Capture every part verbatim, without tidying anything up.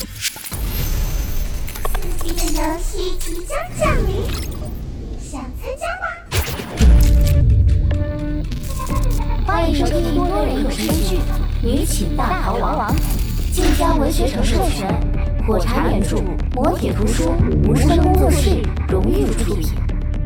刺激的游戏即将降临，想参加吗？ 欢迎收听多人有声剧《女寝大逃亡》，晋江文学城授权，火柴原著，磨铁图书，无声工作室荣誉出品。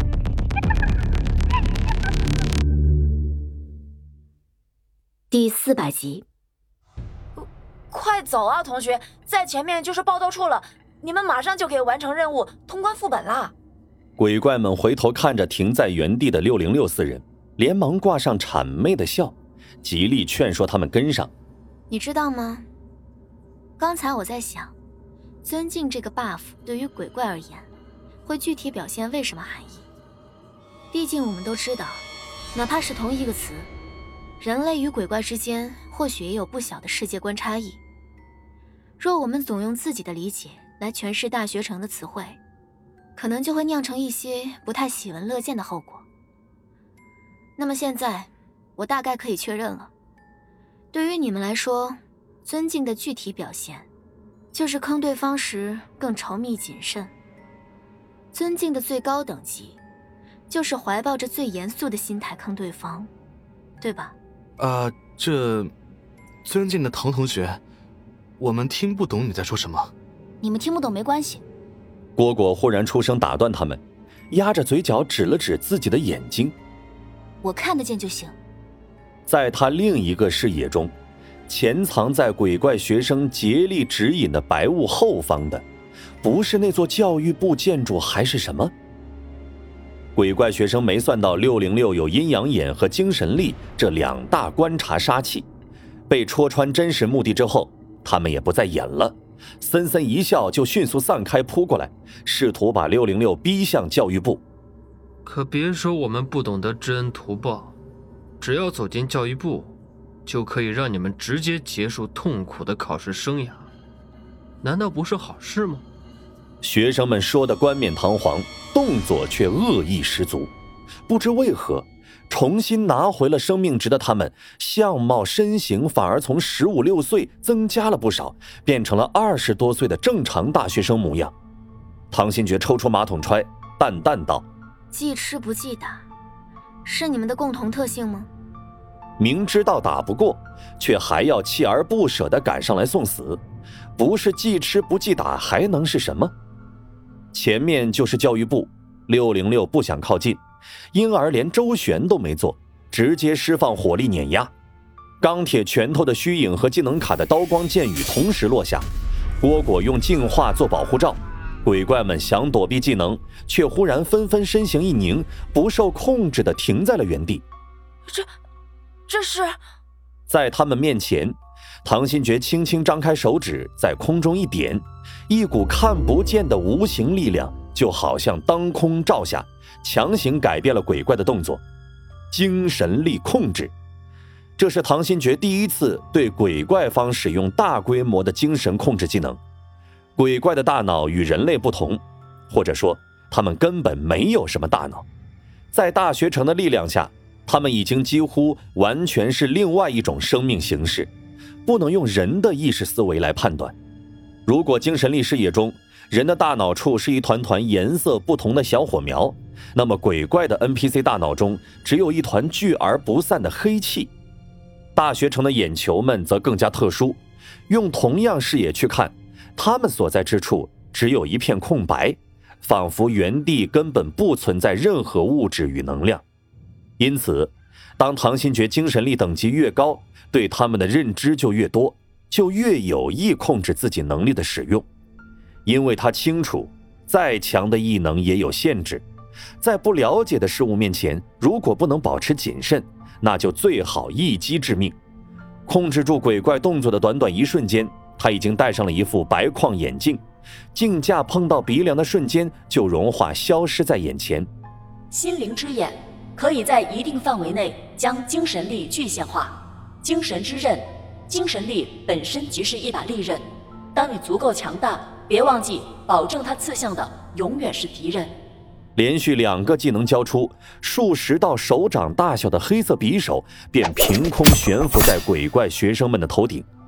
第四百集。 快走啊，同学，在前面就是报道处了，你们马上就可以完成任务，通关副本啦。 鬼怪们回头看着停在原地的六零六四人，连忙挂上谄媚的笑，极力劝说他们跟上。 你知道吗？刚才我在想，尊敬这个 buff 对于鬼怪而言，会具体表现为什么含义？毕竟我们都知道，哪怕是同一个词，人类与鬼怪之间或许也有不小的世界观差异。若我们总用自己的理解来诠释大学城的词汇，可能就会酿成一些不太喜闻乐见的后果。那么现在，我大概可以确认了，对于你们来说，尊敬的具体表现，就是坑对方时更稠密谨慎；尊敬的最高等级，就是怀抱着最严肃的心态坑对方，对吧？ 啊，这尊敬的唐同学，我们听不懂你在说什么。 你们听不懂没关系。 蝈蝈忽然出声打断他们，压着嘴角指了指自己的眼睛。 我看得见就行。 在他另一个视野中，潜藏在鬼怪学生竭力指引的白雾后方的，不是那座教育部建筑还是什么？鬼怪学生没算到六零六有阴阳眼和精神力这两大观察杀器，被戳穿真实目的之后，他们也不再演了，森森一笑就迅速散开扑过来，试图把六零六逼向教育部。 可别说我们不懂得知恩图报，只要走进教育部，就可以让你们直接结束痛苦的考试生涯，难道不是好事吗？ 学生们说的冠冕堂皇，动作却恶意十足。不知为何，重新拿回了生命值的他们，相貌身形反而从十五六岁增加了不少，变成了二十多岁的正常大学生模样。唐新觉抽出马桶揣，淡淡道： 记吃不记打，是你们的共同特性吗？ 明知道打不过，却还要锲而不舍地赶上来送死，不是记吃不记打还能是什么？前面就是教育部，六零六不想靠近，因而连周旋都没做，直接释放火力碾压。钢铁拳头的虚影和技能卡的刀光剑雨同时落下，蝈蝈用净化做保护罩，鬼怪们想躲避技能，却忽然纷纷身形一凝，不受控制地停在了原地。 这这是…… 在他们面前，唐新觉轻轻张开手指，在空中一点，一股看不见的无形力量就好像当空照下，强行改变了鬼怪的动作。精神力控制，这是唐新觉第一次对鬼怪方使用大规模的精神控制技能。鬼怪的大脑与人类不同，或者说他们根本没有什么大脑，在大学城的力量下，他们已经几乎完全是另外一种生命形式，不能用人的意识思维来判断。如果精神力视野中人的大脑处是一团团颜色不同的小火苗，那么鬼怪的 N P C 大脑中只有一团聚而不散的黑气。大学城的眼球们则更加特殊，用同样视野去看，他们所在之处只有一片空白，仿佛原地根本不存在任何物质与能量。因此，当唐新觉精神力等级越高，对他们的认知就越多，就越有意控制自己能力的使用。因为他清楚，再强的异能也有限制，在不了解的事物面前，如果不能保持谨慎，那就最好一击致命。控制住鬼怪动作的短短一瞬间，他已经戴上了一副白框眼镜，镜架碰到鼻梁的瞬间就融化消失在眼前。 心灵之眼可以在一定范围内将精神力具象化。精神之刃，精神力本身即是一把利刃，当你足够强大，别忘记保证它刺向的永远是敌人。 连续两个技能交出，数十道手掌大小的黑色匕首便凭空悬浮在鬼怪学生们的头顶，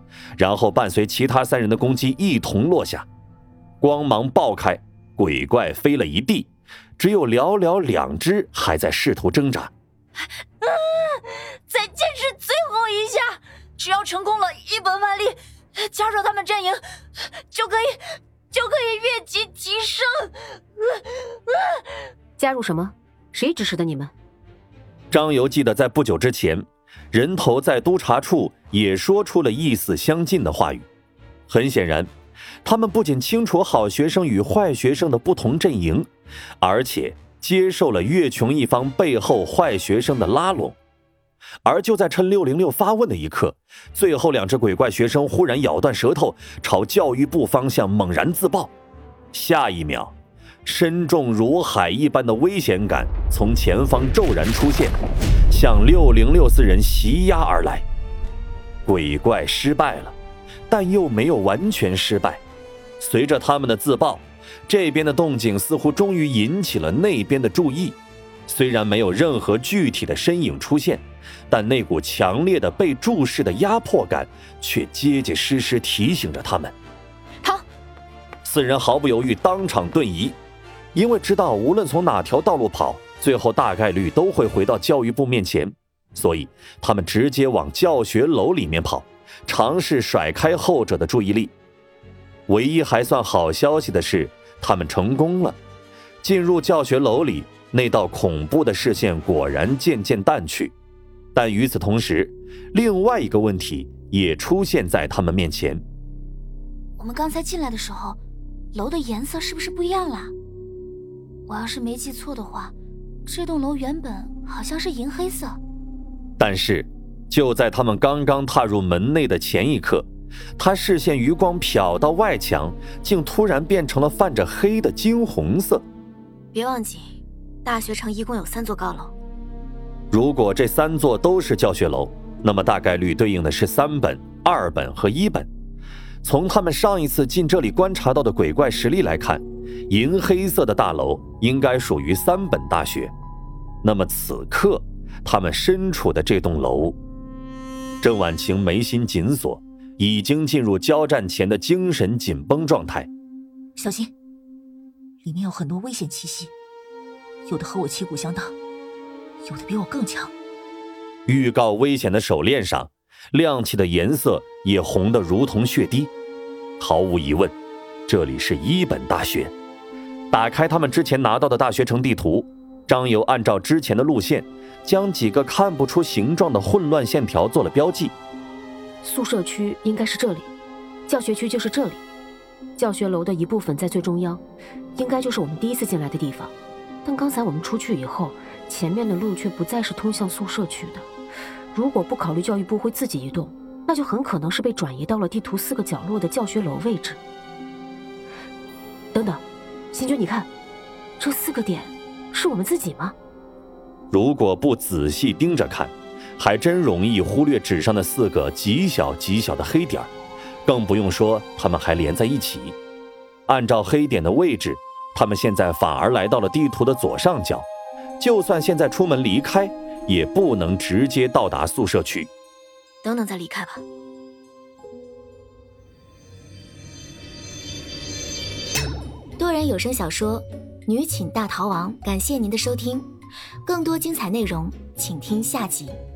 然后伴随其他三人的攻击一同落下，光芒爆开，鬼怪飞了一地，只有寥寥两只还在试图挣扎。 啊！再坚持最后一下，只要成功了，一本万利，加入他们阵营，就可以就可以越级提升。啊啊、 加入什么？谁指使的你们？ 张游记得在不久之前，人头在督察处也说出了意思相近的话语。很显然，他们不仅清楚好学生与坏学生的不同阵营，而且接受了越穷一方背后坏学生的拉拢。而就在趁六零六发问的一刻，最后两只鬼怪学生忽然咬断舌头，朝教育部方向猛然自爆。下一秒，深重如海一般的危险感从前方骤然出现，向六零六四人袭压而来。鬼怪失败了，但又没有完全失败。随着他们的自爆，这边的动静似乎终于引起了那边的注意。虽然没有任何具体的身影出现，但那股强烈的被注视的压迫感却结结实实提醒着他们。 跑！ 四人毫不犹豫当场顿移，因为知道无论从哪条道路跑，最后大概率都会回到教育部面前，所以他们直接往教学楼里面跑，尝试甩开后者的注意力。唯一还算好消息的是，他们成功了。进入教学楼里，那道恐怖的视线果然渐渐淡去。但与此同时，另外一个问题也出现在他们面前。 我们刚才进来的时候，楼的颜色是不是不一样了？我要是没记错的话，这栋楼原本好像是银黑色。 但是就在他们刚刚踏入门内的前一刻，他视线余光瞟到外墙，竟突然变成了泛着黑的金红色。 别忘记，大学城一共有三座高楼。 如果这三座都是教学楼，那么大概率对应的是三本、二本和一本。从他们上一次进这里观察到的鬼怪实力来看，银黑色的大楼应该属于三本大学。那么此刻他们身处的这栋楼，郑婉晴眉心紧锁，已经进入交战前的精神紧绷状态。 小心，里面有很多危险气息，有的和我旗鼓相当，有的比我更强。 预告危险的手链上亮起的颜色也红得如同血滴。毫无疑问，这里是一本大学。打开他们之前拿到的大学城地图，张游按照之前的路线，将几个看不出形状的混乱线条做了标记。 宿舍区应该是这里，教学区就是这里，教学楼的一部分在最中央，应该就是我们第一次进来的地方。但刚才我们出去以后，前面的路却不再是通向宿舍区的。如果不考虑教育部会自己移动，那就很可能是被转移到了地图四个角落的教学楼位置。等等，星君，你看，这四个点是我们自己吗？ 如果不仔细盯着看，还真容易忽略纸上的四个极小极小的黑点，更不用说它们还连在一起。按照黑点的位置，他们现在反而来到了地图的左上角，就算现在出门离开，也不能直接到达宿舍区。 等等再离开吧。多人有声小说《女寝大逃亡》，感谢您的收听，更多精彩内容请听下集。